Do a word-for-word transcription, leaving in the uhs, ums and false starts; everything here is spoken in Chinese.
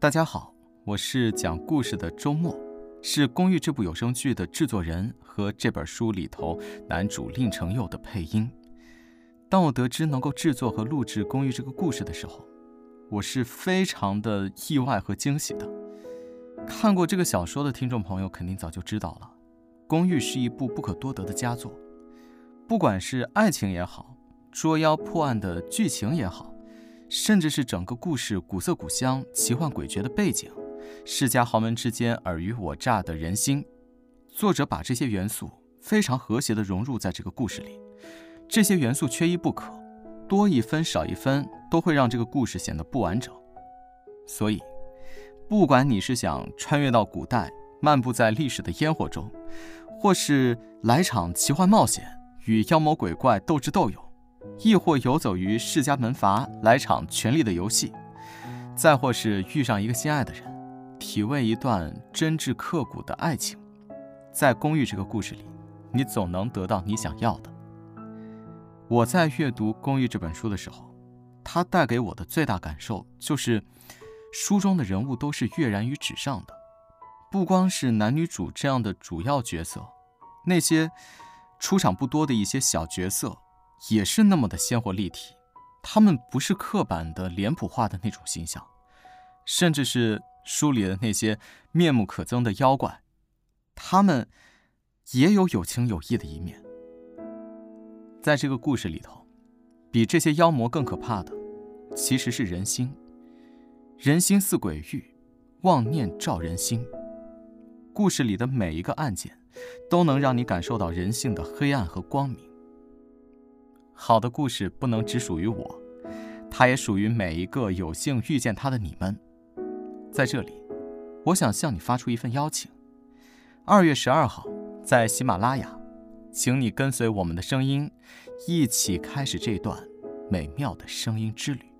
大家好，我是讲故事的周末，是《公寓》这部有声剧的制作人和这本书里头男主令成佑的配音。当我得知能够制作和录制《公寓》这个故事的时候，我是非常的意外和惊喜的。看过这个小说的听众朋友肯定早就知道了，《公寓》是一部不可多得的佳作，不管是爱情也好，捉妖破案的剧情也好，甚至是整个故事古色古香、奇幻诡谲的背景，世家豪门之间尔虞我诈的人心，作者把这些元素非常和谐地融入在这个故事里。这些元素缺一不可，多一分少一分都会让这个故事显得不完整。所以，不管你是想穿越到古代，漫步在历史的烟火中，或是来场奇幻冒险，与妖魔鬼怪斗智斗勇，亦或游走于世家门阀，来场权力的游戏，再或是遇上一个心爱的人，体味一段真挚刻骨的爱情，在《公寓》这个故事里，你总能得到你想要的。我在阅读《公寓》这本书的时候，它带给我的最大感受就是书中的人物都是跃然于纸上的，不光是男女主这样的主要角色，那些出场不多的一些小角色也是那么的鲜活立体，他们不是刻板的脸谱化的那种形象，甚至是书里的那些面目可憎的妖怪，他们也有有情有义的一面。在这个故事里头，比这些妖魔更可怕的其实是人心。人心似鬼域，妄念照人心。故事里的每一个案件都能让你感受到人性的黑暗和光明。好的故事不能只属于我，它也属于每一个有幸遇见它的你们。在这里，我想向你发出一份邀请。二月十二号，在喜马拉雅，请你跟随我们的声音，一起开始这段美妙的声音之旅。